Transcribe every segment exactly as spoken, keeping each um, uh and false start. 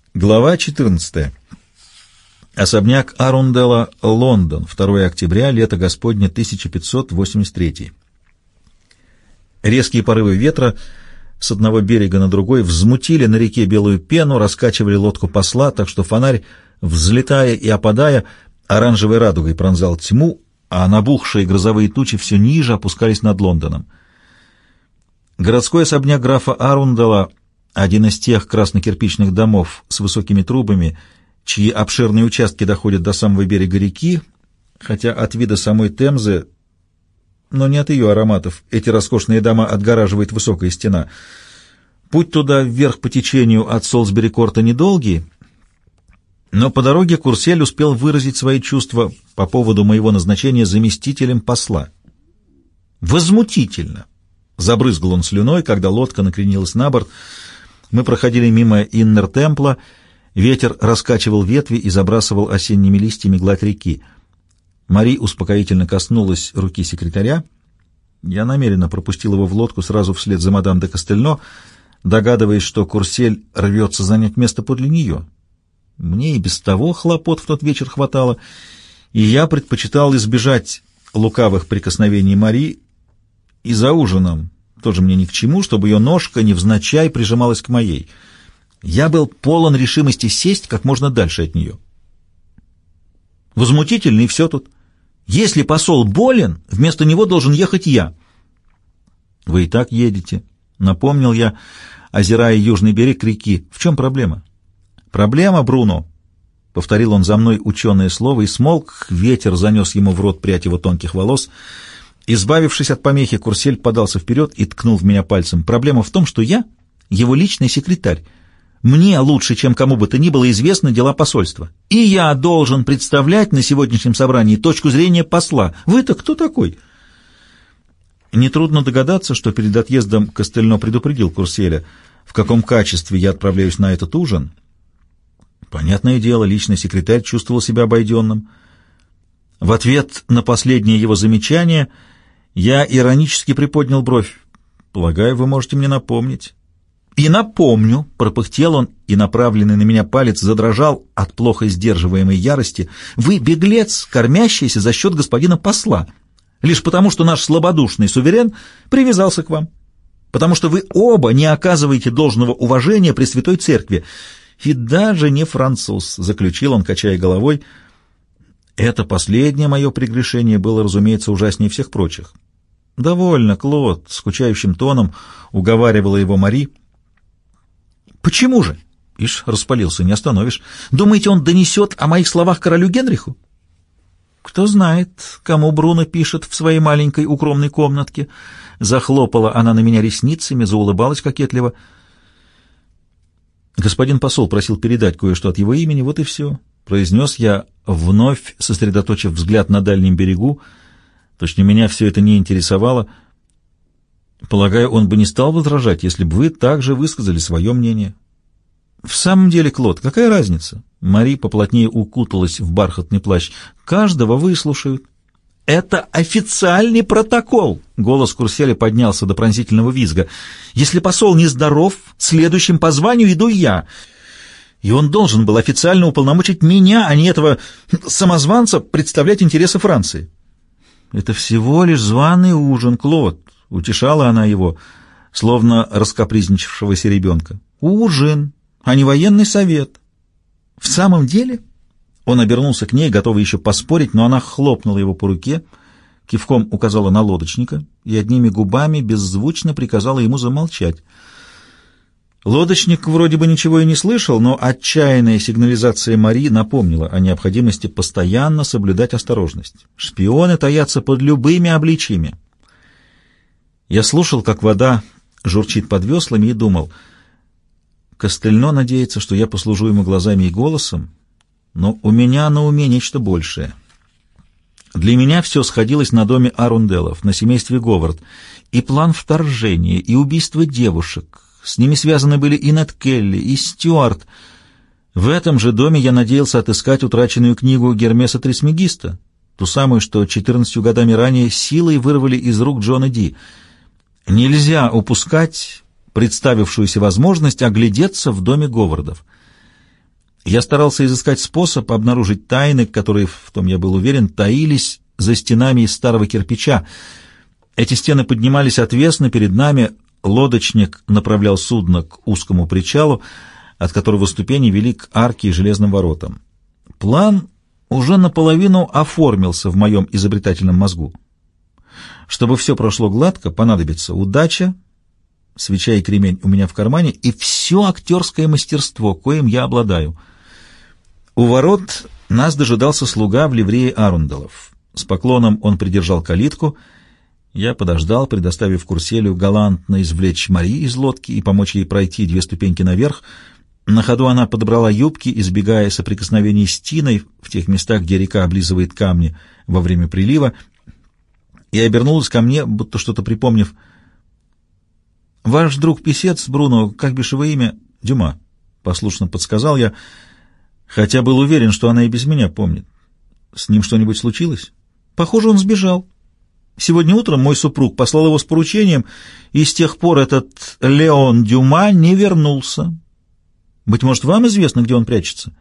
Глава четырнадцатая. Особняк Арунделла, Лондон, второе октября, лето Господне тысяча пятьсот восемьдесят третий. Резкие порывы ветра с одного берега на другой взмутили на реке белую пену, раскачивали лодку посла, так что фонарь, взлетая и опадая, оранжевой радугой пронзал тьму, а набухшие грозовые тучи все ниже опускались над Лондоном. Городской особняк графа Арунделла, один из тех краснокирпичных домов с высокими трубами, чьи обширные участки доходят до самого берега реки, хотя от вида самой Темзы, но не от ее ароматов, эти роскошные дома отгораживает высокая стена. Путь туда вверх по течению от Солсбери-Корта недолгий, но по дороге Курсель успел выразить свои чувства по поводу моего назначения заместителем посла. «Возмутительно!» — забрызгал он слюной, когда лодка накренилась на борт. Мы проходили мимо Иннер-Темпла, ветер раскачивал ветви и забрасывал осенними листьями гладь реки. Мари успокоительно коснулась руки секретаря. Я намеренно пропустил его в лодку сразу вслед за мадам де Кастельно, догадываясь, что Курсель рвется занять место подле нее. Мне и без того хлопот в тот вечер хватало, и я предпочитал избежать лукавых прикосновений Мари, и за ужином тоже мне ни к чему, чтобы ее ножка невзначай прижималась к моей. Я был полон решимости сесть как можно дальше от нее. Возмутительно, и все тут. Если посол болен, вместо него должен ехать я. Вы и так едете, напомнил я, озирая южный берег реки. В чем проблема? Проблема, Бруно, повторил он за мной ученое слово и смолк, ветер занес ему в рот прядь его тонких волос. Избавившись от помехи, Курсель подался вперед и ткнул в меня пальцем. Проблема в том, что я его личный секретарь. Мне лучше, чем кому бы то ни было, известны дела посольства. И я должен представлять на сегодняшнем собрании точку зрения посла. Вы-то кто такой? Нетрудно догадаться, что перед отъездом Кастельно предупредил Курселя, в каком качестве я отправляюсь на этот ужин. Понятное дело, личный секретарь чувствовал себя обойденным. В ответ на последнее его замечание я иронически приподнял бровь. «Полагаю, вы можете мне напомнить». «И напомню», — пропыхтел он, и направленный на меня палец задрожал от плохо сдерживаемой ярости. «Вы беглец, кормящийся за счет господина посла, лишь потому, что наш слабодушный суверен привязался к вам, потому что вы оба не оказываете должного уважения при Святой Церкви. И даже не француз», — заключил он, качая головой. Это последнее мое прегрешение было, разумеется, ужаснее всех прочих. «Довольно, Клод», — скучающим тоном уговаривала его Мари. «Почему же?» — ишь, распалился, не остановишь. «Думаете, он донесет о моих словах королю Генриху?» «Кто знает, кому Бруно пишет в своей маленькой укромной комнатке». Захлопала она на меня ресницами, заулыбалась кокетливо. «Господин посол просил передать кое-что от его имени, вот и все», — произнес я, вновь сосредоточив взгляд на дальнем берегу. Точно меня все это не интересовало. Полагаю, он бы не стал возражать, если бы вы также высказали свое мнение. В самом деле, Клод, какая разница? Мари поплотнее укуталась в бархатный плащ. Каждого выслушают. Это официальный протокол. Голос Курселя поднялся до пронзительного визга. Если посол нездоров, следующим по званию иду я. И он должен был официально уполномочить меня, а не этого самозванца, представлять интересы Франции. «Это всего лишь званый ужин, Клод», — утешала она его, словно раскапризничавшегося ребенка. «Ужин, а не военный совет». «В самом деле?» Он обернулся к ней, готовый еще поспорить, но она хлопнула его по руке, кивком указала на лодочника и одними губами беззвучно приказала ему замолчать. Лодочник вроде бы ничего и не слышал, но отчаянная сигнализация Мари напомнила о необходимости постоянно соблюдать осторожность. Шпионы таятся под любыми обличьями. Я слушал, как вода журчит под веслами, и думал, Кастельно надеется, что я послужу ему глазами и голосом, но у меня на уме нечто большее. Для меня все сходилось на доме Арунделлов, на семействе Говард, и план вторжения, и убийство девушек. С ними связаны были и Нед Келли, и Стюарт. В этом же доме я надеялся отыскать утраченную книгу Гермеса Трисмегиста, ту самую, что четырнадцатью годами ранее силой вырвали из рук Джона Ди. Нельзя упускать представившуюся возможность оглядеться в доме Говардов. Я старался изыскать способ обнаружить тайны, которые, в том я был уверен, таились за стенами из старого кирпича. Эти стены поднимались отвесно перед нами, лодочник направлял судно к узкому причалу, от которого ступени вели к арке и железным воротам. План уже наполовину оформился в моем изобретательном мозгу. Чтобы все прошло гладко, понадобится удача, свеча и кремень у меня в кармане, и все актерское мастерство, коим я обладаю. У ворот нас дожидался слуга в ливрее Арунделов. С поклоном он придержал калитку. Я подождал, предоставив Курселю галантно извлечь Мари из лодки и помочь ей пройти две ступеньки наверх. На ходу она подобрала юбки, избегая соприкосновений с тиной в тех местах, где река облизывает камни во время прилива, и обернулась ко мне, будто что-то припомнив. «Ваш друг-писец, Бруно, как бишь его имя?» «Дюма», — послушно подсказал я, хотя был уверен, что она и без меня помнит. «С ним что-нибудь случилось?» «Похоже, он сбежал. Сегодня утром мой супруг послал его с поручением, и с тех пор этот Леон Дюма не вернулся. Быть может, вам известно, где он прячется?»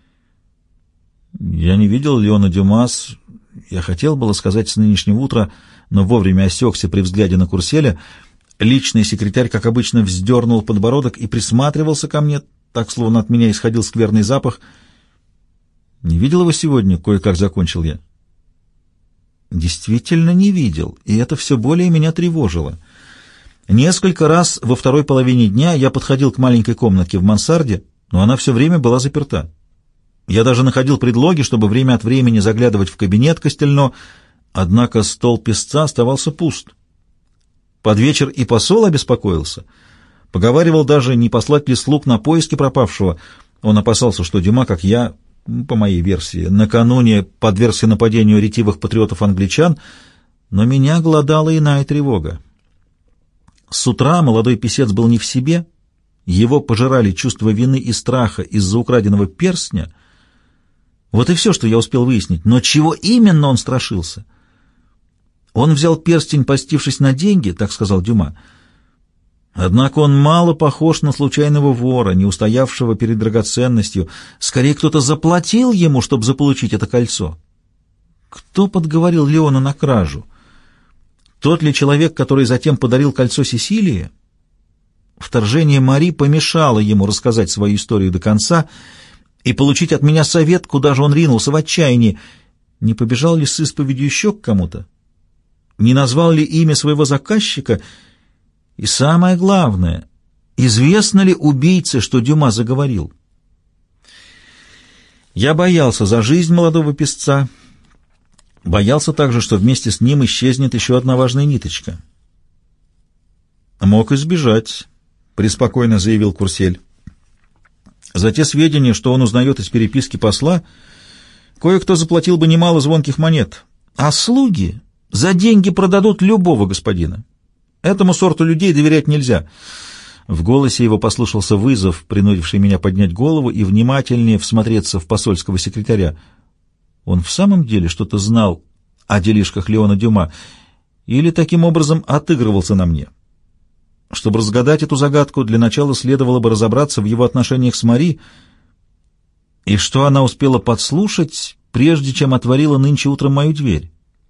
Я не видел Леона Дюмас. Я хотел было сказать с нынешнего утра, но вовремя осекся при взгляде на Курселя. Личный секретарь, как обычно, вздернул подбородок и присматривался ко мне, так, словно от меня исходил скверный запах. «Не видел его сегодня?» — кое-как закончил я. Действительно не видел, и это все более меня тревожило. Несколько раз во второй половине дня я подходил к маленькой комнатке в мансарде, но она все время была заперта. Я даже находил предлоги, чтобы время от времени заглядывать в кабинет Костельно, однако стол писца оставался пуст. Под вечер и посол обеспокоился. Поговаривал даже, не послать ли слуг на поиски пропавшего. Он опасался, что Дюма, как я, по моей версии, накануне подвергся нападению ретивых патриотов-англичан, но меня глодала иная тревога. С утра молодой писец был не в себе, его пожирали чувство вины и страха из-за украденного перстня. Вот и все, что я успел выяснить. Но чего именно он страшился? Он взял перстень, постившись на деньги, так сказал Дюма. Однако он мало похож на случайного вора, не устоявшего перед драгоценностью. Скорее, кто-то заплатил ему, чтобы заполучить это кольцо. Кто подговорил Леона на кражу? Тот ли человек, который затем подарил кольцо Сесилии? Вторжение Мари помешало ему рассказать свою историю до конца и получить от меня совет, куда же он ринулся в отчаянии. Не побежал ли с исповедью еще к кому-то? Не назвал ли имя своего заказчика? И самое главное, известно ли убийце, что Дюма заговорил? Я боялся за жизнь молодого писца, боялся также, что вместе с ним исчезнет еще одна важная ниточка. «Мог избежать», — преспокойно заявил Курсель. «За те сведения, что он узнает из переписки посла, кое-кто заплатил бы немало звонких монет, а слуги за деньги продадут любого господина. Этому сорту людей доверять нельзя». В голосе его послышался вызов, принудивший меня поднять голову и внимательнее всмотреться в посольского секретаря. Он в самом деле что-то знал о делишках Леона Дюма или таким образом отыгрывался на мне? Чтобы разгадать эту загадку, для начала следовало бы разобраться в его отношениях с Мари, и что она успела подслушать, прежде чем отворила нынче утром мою дверь.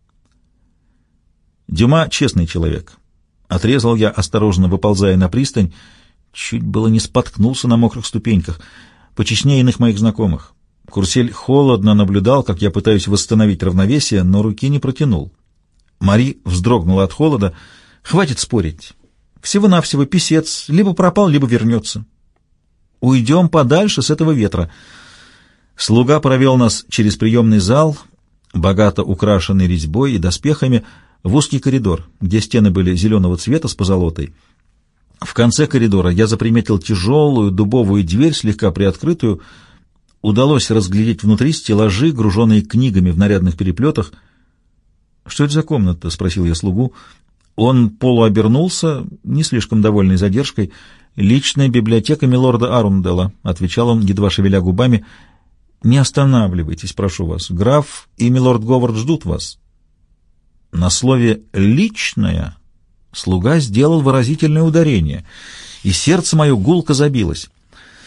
Дюма — честный человек. Отрезал я, осторожно выползая на пристань, чуть было не споткнулся на мокрых ступеньках, почестнее иных моих знакомых. Курсель холодно наблюдал, как я пытаюсь восстановить равновесие, но руки не протянул. Мари вздрогнула от холода. «Хватит спорить. Всего-навсего писец либо пропал, либо вернется. Уйдем подальше с этого ветра». Слуга провел нас через приемный зал, богато украшенный резьбой и доспехами, в узкий коридор, где стены были зеленого цвета с позолотой. В конце коридора я заприметил тяжелую дубовую дверь, слегка приоткрытую. Удалось разглядеть внутри стеллажи, груженные книгами в нарядных переплетах. «Что это за комната?» — спросил я слугу. Он полуобернулся, не слишком довольный задержкой. «Личная библиотека милорда Арунделла», — отвечал он, едва шевеля губами. «Не останавливайтесь, прошу вас. Граф и милорд Говард ждут вас». На слове «личная» слуга сделал выразительное ударение, и сердце мое гулко забилось.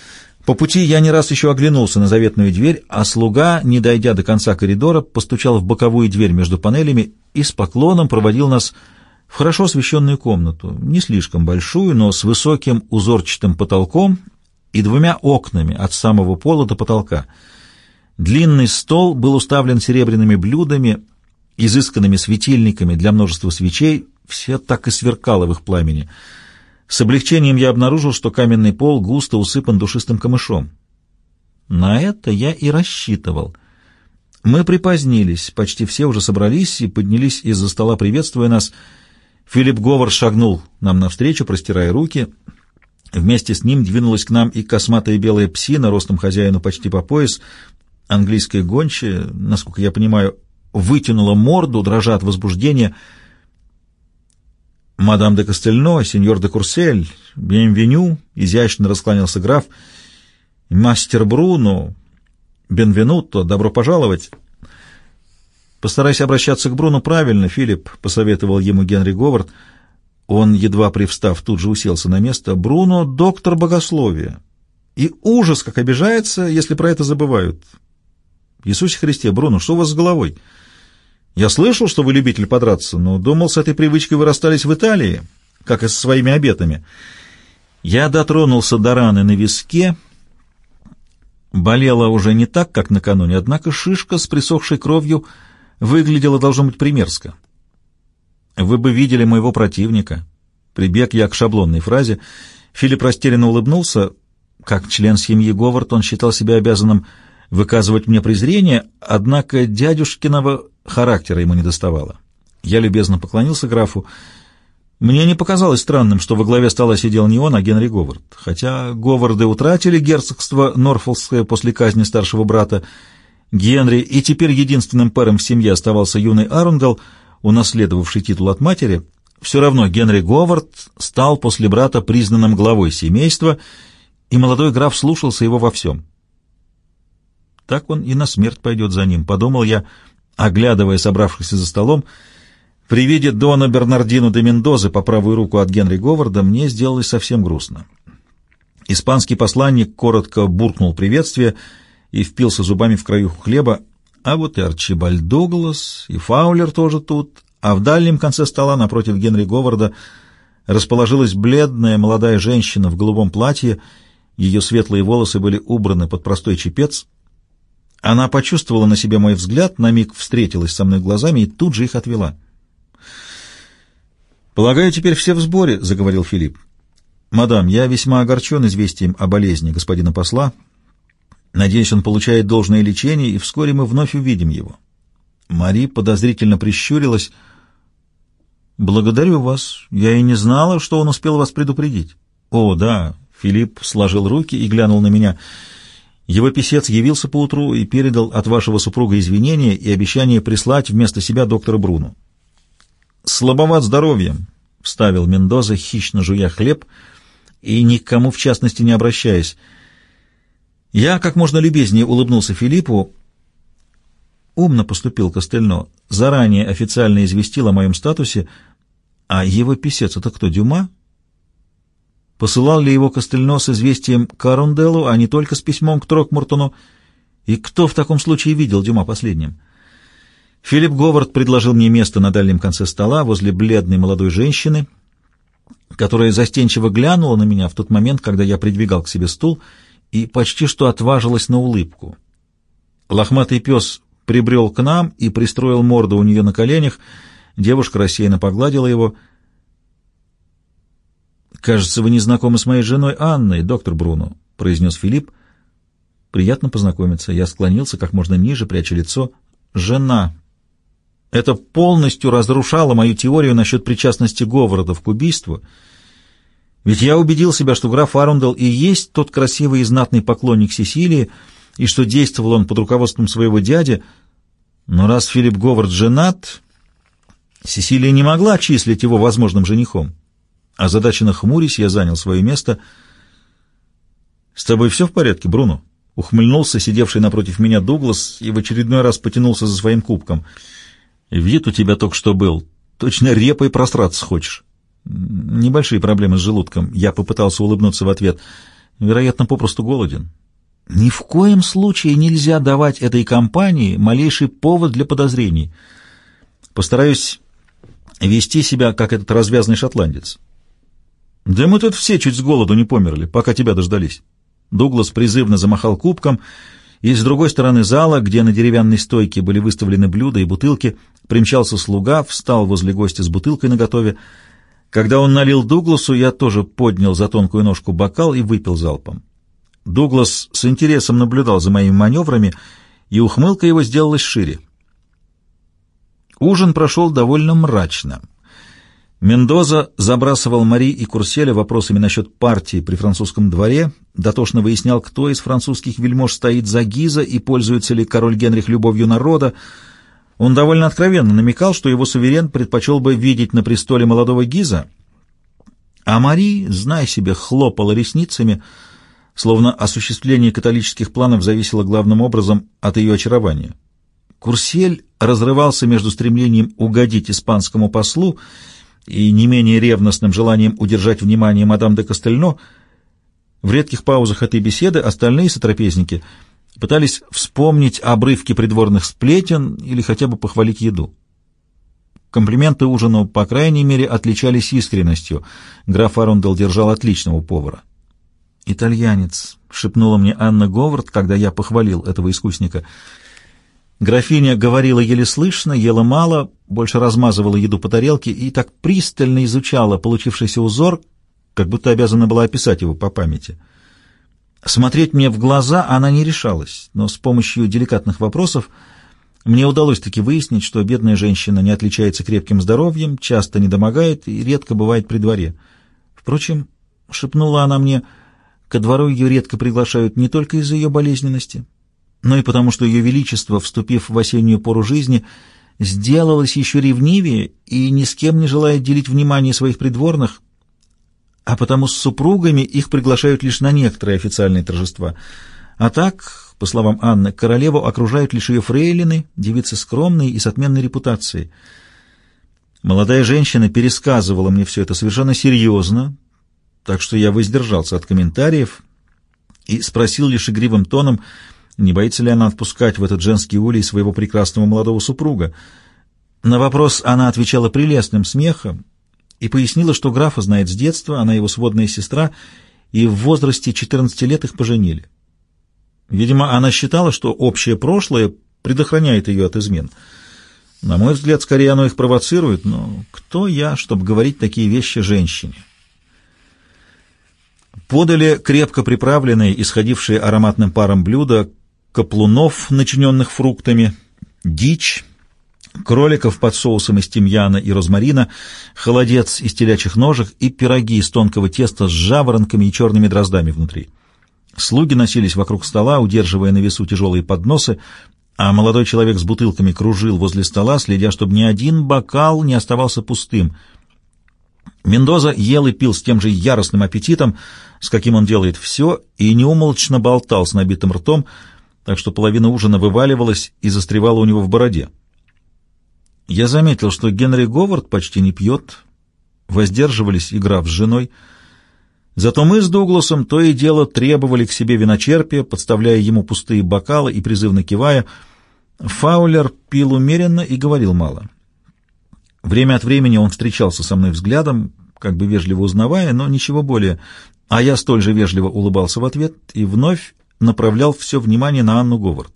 По пути я не раз еще оглянулся на заветную дверь, а слуга, не дойдя до конца коридора, постучал в боковую дверь между панелями и с поклоном проводил нас в хорошо освещенную комнату, не слишком большую, но с высоким узорчатым потолком и двумя окнами от самого пола до потолка. Длинный стол был уставлен серебряными блюдами, изысканными светильниками для множества свечей, все так и сверкало в их пламени. С облегчением я обнаружил, что каменный пол густо усыпан душистым камышом. На это я и рассчитывал. Мы припозднились, почти все уже собрались и поднялись из-за стола, приветствуя нас. Филипп Говард шагнул нам навстречу, простирая руки. Вместе с ним двинулась к нам и косматая белая псина, ростом хозяину почти по пояс. Английская гончая, насколько я понимаю, вытянула морду, дрожа от возбуждения. «Мадам де Кастельно, сеньор де Курсель, бенвеню», — изящно раскланялся граф. «Мастер Бруно, бенвенуто, добро пожаловать». «Постарайся обращаться к Бруно правильно, Филипп», — посоветовал ему Генри Говард. Он, едва привстав, тут же уселся на место. «Бруно — доктор богословия. И ужас, как обижается, если про это забывают. Иисусе Христе, Бруно, что у вас с головой? Я слышал, что вы любитель подраться, но думал, с этой привычкой вы расстались в Италии, как и со своими обетами». Я дотронулся до раны на виске. Болела уже не так, как накануне, однако шишка с присохшей кровью выглядела, должно быть, примерзко. «Вы бы видели моего противника». Прибег я к шаблонной фразе. Филипп растерянно улыбнулся. Как член семьи Говард он считал себя обязанным выказывать мне презрение, однако дядюшкиного характера ему не доставало. Я любезно поклонился графу. Мне не показалось странным, что во главе стола сидел не он, а Генри Говард. Хотя Говарды утратили герцогство Норфолкское после казни старшего брата Генри, и теперь единственным пэром в семье оставался юный Арундел, унаследовавший титул от матери, все равно Генри Говард стал после брата признанным главой семейства, и молодой граф слушался его во всем. Так он и на смерть пойдет за ним, подумал я, оглядывая собравшихся за столом. При виде дона Бернардино де Мендозы по правую руку от Генри Говарда мне сделалось совсем грустно. Испанский посланник коротко буркнул приветствие и впился зубами в краюху хлеба, а вот и Арчибальд Дуглас, и Фаулер тоже тут, а в дальнем конце стола напротив Генри Говарда расположилась бледная молодая женщина в голубом платье, ее светлые волосы были убраны под простой чепец. Она почувствовала на себе мой взгляд, на миг встретилась со мной глазами и тут же их отвела. «Полагаю, теперь все в сборе», — заговорил Филипп. «Мадам, я весьма огорчен известием о болезни господина посла. Надеюсь, он получает должное лечение, и вскоре мы вновь увидим его». Мари подозрительно прищурилась. «Благодарю вас. Я и не знала, что он успел вас предупредить». «О, да», — Филипп сложил руки и глянул на меня. «Его писец явился поутру и передал от вашего супруга извинения и обещание прислать вместо себя доктора Бруно». «Слабоват здоровьем», — вставил Мендоза, хищно жуя хлеб и ни к кому в частности не обращаясь. Я как можно любезнее улыбнулся Филиппу. Умно поступил Кастельно, заранее официально известил о моем статусе. А его писец — это кто, Дюма? Посылал ли его Кастельно с известием к Арунделу, а не только с письмом к Трокмуртону? И кто в таком случае видел Дюма последним? Филипп Говард предложил мне место на дальнем конце стола возле бледной молодой женщины, которая застенчиво глянула на меня в тот момент, когда я придвигал к себе стул, и почти что отважилась на улыбку. Лохматый пес прибрел к нам и пристроил морду у нее на коленях. Девушка рассеянно погладила его. «Кажется, вы не знакомы с моей женой Анной, доктор Бруно», — произнес Филипп. «Приятно познакомиться». Я склонился как можно ниже, пряча лицо. «Жена». Это полностью разрушало мою теорию насчет причастности Говарда к убийству. Ведь я убедил себя, что граф Арундел и есть тот красивый и знатный поклонник Сесилии, и что действовал он под руководством своего дяди. Но раз Филипп Говард женат, Сесилия не могла числить его возможным женихом. Озадаченно хмурясь, я занял свое место. «С тобой все в порядке, Бруно?» — ухмыльнулся сидевший напротив меня Дуглас и в очередной раз потянулся за своим кубком. «Вид у тебя только что был. Точно репой просраться хочешь». «Небольшие проблемы с желудком». Я попытался улыбнуться в ответ. «Вероятно, попросту голоден». Ни в коем случае нельзя давать этой компании малейший повод для подозрений. Постараюсь вести себя, как этот развязный шотландец. Да мы тут все чуть с голоду не померли, пока тебя дождались. Дуглас призывно замахал кубком, и с другой стороны зала, где на деревянной стойке были выставлены блюда и бутылки, примчался слуга, встал возле гостя с бутылкой наготове. Когда он налил Дугласу, я тоже поднял за тонкую ножку бокал и выпил залпом. Дуглас с интересом наблюдал за моими маневрами, и ухмылка его сделалась шире. Ужин прошел довольно мрачно. Мендоза забрасывал Мари и Курселя вопросами насчет партии при французском дворе, дотошно выяснял, кто из французских вельмож стоит за Гиза и пользуется ли король Генрих любовью народа. Он довольно откровенно намекал, что его суверен предпочел бы видеть на престоле молодого Гиза, а Мари, знай себе, хлопала ресницами, словно осуществление католических планов зависело главным образом от ее очарования. Курсель разрывался между стремлением угодить испанскому послу и не менее ревностным желанием удержать внимание мадам де Кастельно. В редких паузах этой беседы остальные сотрапезники пытались вспомнить обрывки придворных сплетен или хотя бы похвалить еду. Комплименты ужину, по крайней мере, отличались искренностью. Граф Арундел держал отличного повара. «Итальянец», — шепнула мне Анна Говард, когда я похвалил этого искусника. Графиня говорила еле слышно, ела мало, больше размазывала еду по тарелке и так пристально изучала получившийся узор, как будто обязана была описать его по памяти. Смотреть мне в глаза она не решалась, но с помощью деликатных вопросов мне удалось таки выяснить, что бедная женщина не отличается крепким здоровьем, часто недомогает и редко бывает при дворе. Впрочем, шепнула она мне, ко двору ее редко приглашают не только из-за ее болезненности, но и потому, что ее величество, вступив в осеннюю пору жизни, сделалось еще ревнивее и ни с кем не желает делить внимание своих придворных, а потому с супругами их приглашают лишь на некоторые официальные торжества. А так, по словам Анны, королеву окружают лишь ее фрейлины, девицы скромные и с отменной репутацией. Молодая женщина пересказывала мне все это совершенно серьезно, так что я воздержался от комментариев и спросил лишь игривым тоном, не боится ли она отпускать в этот женский улей своего прекрасного молодого супруга. На вопрос она отвечала прелестным смехом и пояснила, что графа знает с детства, она его сводная сестра, и в возрасте четырнадцати лет их поженили. Видимо, она считала, что общее прошлое предохраняет ее от измен. На мой взгляд, скорее оно их провоцирует, но кто я, чтобы говорить такие вещи женщине? Подали крепко приправленные, исходившие ароматным паром блюда, каплунов, начиненных фруктами, дичь, кроликов под соусом из тимьяна и розмарина, холодец из телячьих ножек и пироги из тонкого теста с жаворонками и черными дроздами внутри. Слуги носились вокруг стола, удерживая на весу тяжелые подносы, а молодой человек с бутылками кружил возле стола, следя, чтобы ни один бокал не оставался пустым. Мендоза ел и пил с тем же яростным аппетитом, с каким он делает все, и неумолчно болтал с набитым ртом, так что половина ужина вываливалась и застревала у него в бороде. Я заметил, что Генри Говард почти не пьет, воздерживались и граф с женой. Зато мы с Дугласом то и дело требовали к себе виночерпия, подставляя ему пустые бокалы и призывно кивая. Фаулер пил умеренно и говорил мало. Время от времени он встречался со мной взглядом, как бы вежливо узнавая, но ничего более, а я столь же вежливо улыбался в ответ и вновь направлял все внимание на Анну Говард.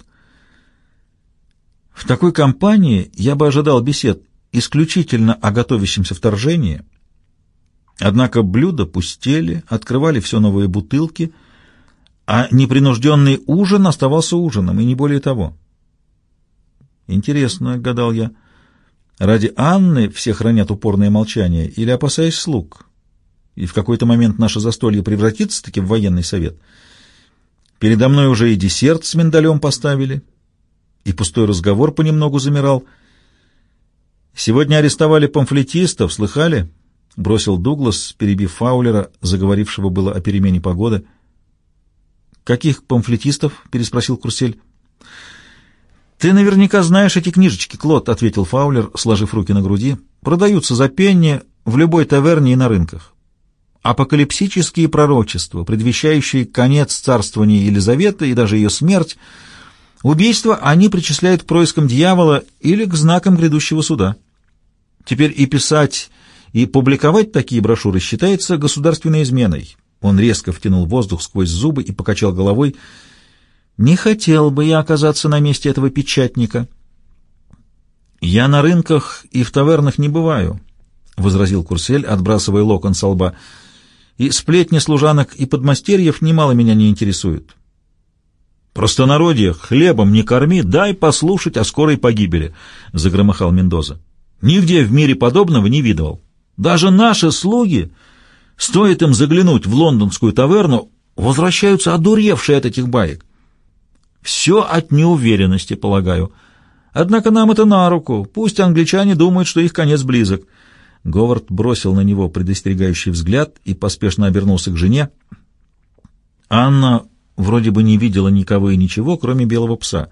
В такой компании я бы ожидал бесед исключительно о готовящемся вторжении, однако блюда пустели, открывали все новые бутылки, а непринужденный ужин оставался ужином, и не более того. Интересно, — гадал я, — ради Анны все хранят упорное молчание или опасаясь слуг, и в какой-то момент наше застолье превратится-таки в военный совет? Передо мной уже и десерт с миндалем поставили, и пустой разговор понемногу замирал. «Сегодня арестовали памфлетистов, слыхали?» — бросил Дуглас, перебив Фаулера, заговорившего было о перемене погоды. «Каких памфлетистов?» — переспросил Курсель. «Ты наверняка знаешь эти книжечки, Клод», — ответил Фаулер, сложив руки на груди. «Продаются за пенни в любой таверне и на рынках. апокалипсические пророчества, предвещающие конец царствования Елизаветы и даже ее смерть. Убийства они причисляют к проискам дьявола или к знакам грядущего суда. Теперь и писать, и публиковать такие брошюры считается государственной изменой. Он резко втянул воздух сквозь зубы и покачал головой. «Не хотел бы я оказаться на месте этого печатника». «Я на рынках и в тавернах не бываю», — возразил Курсель, отбрасывая локон со лба. «И сплетни служанок и подмастерьев немало меня не интересуют. Простонародье хлебом не корми, дай послушать о скорой погибели», — загромыхал Мендоза. «Нигде в мире подобного не видывал. Даже наши слуги, стоит им заглянуть в лондонскую таверну, возвращаются одуревшие от этих баек. Все от неуверенности, полагаю. Однако нам это на руку. Пусть англичане думают, что их конец близок». Говард бросил на него предостерегающий взгляд и поспешно обернулся к жене. Анна вроде бы не видела никого и ничего, кроме белого пса.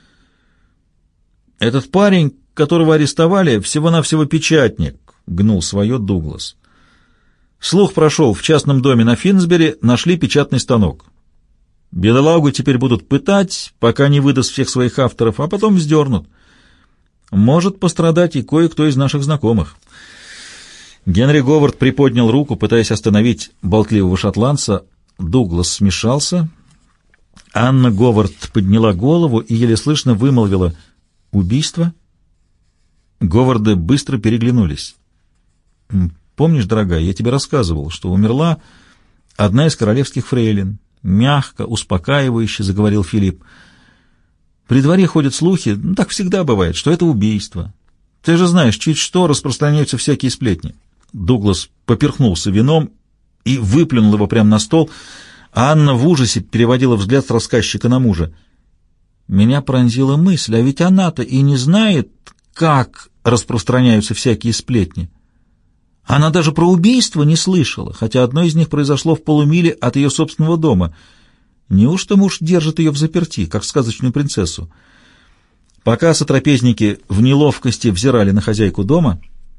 «Этот парень, которого арестовали, всего-навсего печатник», — гнул свое Дуглас. «Слух прошел, в частном доме на Финсбери нашли печатный станок. Бедолагу теперь будут пытать, пока не выдаст всех своих авторов, а потом вздернут. Может пострадать и кое-кто из наших знакомых». Генри Говард приподнял руку, пытаясь остановить болтливого шотландца. Дуглас смешался. Анна Говард подняла голову и еле слышно вымолвила: «Убийство?» Говарды быстро переглянулись. «Помнишь, дорогая, я тебе рассказывал, что умерла одна из королевских фрейлин?» Мягко, успокаивающе заговорил Филипп. «При дворе ходят слухи, ну, так всегда бывает, что это убийство. Ты же знаешь, чуть что распространяются всякие сплетни». Дуглас поперхнулся вином и выплюнул его прямо на стол. Анна в ужасе переводила взгляд с рассказчика на мужа. Меня пронзила мысль, а ведь она-то и не знает, как распространяются всякие сплетни. Она даже про убийство не слышала, хотя одно из них произошло в полумиле от ее собственного дома. Неужто муж держит ее взаперти, как сказочную принцессу? Пока сотрапезники в неловкости взирали на хозяйку дома,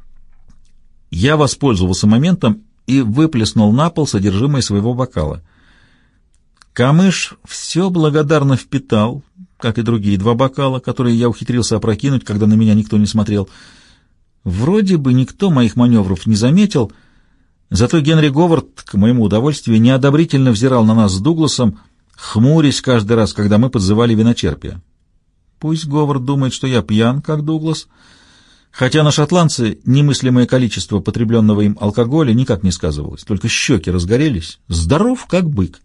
я воспользовался моментом и выплеснул на пол содержимое своего бокала. Камыш все благодарно впитал, как и другие два бокала, которые я ухитрился опрокинуть, когда на меня никто не смотрел. Вроде бы никто моих маневров не заметил, зато Генри Говард, к моему удовольствию, неодобрительно взирал на нас с Дугласом, хмурясь каждый раз, когда мы подзывали виночерпия. Пусть Говард думает, что я пьян, как Дуглас, хотя на шотландце немыслимое количество потребленного им алкоголя никак не сказывалось, только щеки разгорелись, здоров, как бык.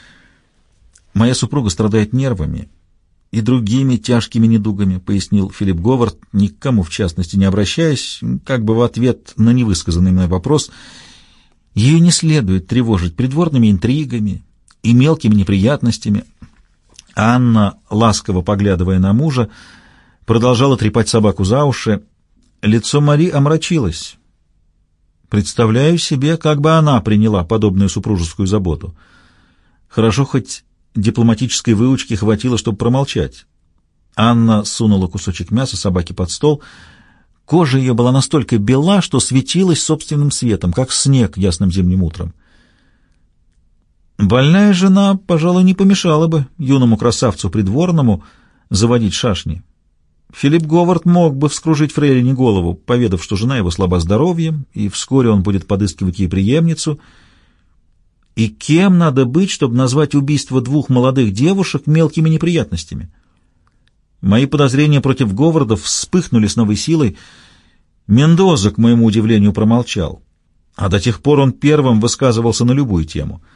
«Моя супруга страдает нервами и другими тяжкими недугами», — пояснил Филипп Говард, никому в частности не обращаясь, как бы в ответ на невысказанный мной вопрос. «Ее не следует тревожить придворными интригами и мелкими неприятностями». Анна, ласково поглядывая на мужа, продолжала трепать собаку за уши. Лицо Мари омрачилось. Представляю себе, как бы она приняла подобную супружескую заботу. Хорошо, хоть дипломатической выучки хватило, чтобы промолчать. Анна сунула кусочек мяса собаке под стол. Кожа ее была настолько бела, что светилась собственным светом, как снег ясным зимним утром. Больная жена, пожалуй, не помешала бы юному красавцу придворному заводить шашни. Филипп Говард мог бы вскружить фрейлине голову, поведав, что жена его слаба здоровьем, и вскоре он будет подыскивать ей преемницу. И кем надо быть, чтобы назвать убийство двух молодых девушек мелкими неприятностями? Мои подозрения против Говардов вспыхнули с новой силой. Мендоза, к моему удивлению, промолчал, а до тех пор он первым высказывался на любую тему —